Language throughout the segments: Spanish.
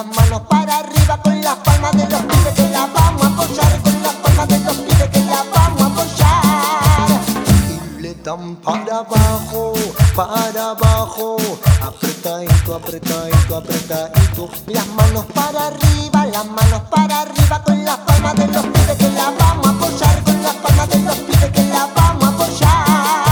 las manos para arriba con las palmas de los pies que la vamos a apoyar, con las palmas de los pies que la vamos a apoyar. Y le dan para abajo, apretadito, apretadito, apretadito. Las manos para arriba con las palmas de los pies que la vamos a apoyar, con las palmas de los pies que la vamos a apoyar.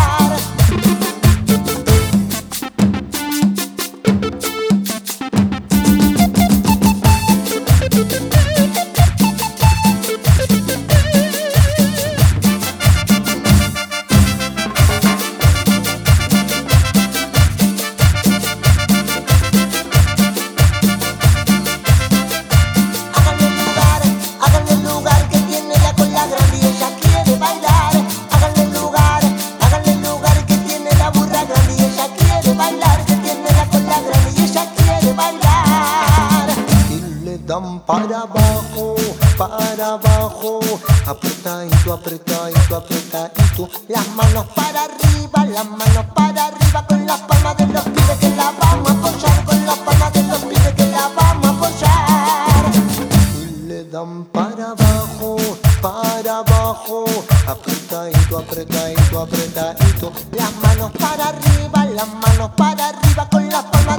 Para abajo, apretadito, apretadito, apretadito. Las manos para arriba con las palmas de los pies que la vamos a apoyar, con las palmas de los pies que la vamos a apoyar. Y le dan para abajo, apretadito, apretadito, apretadito. Las manos para arriba con las palmas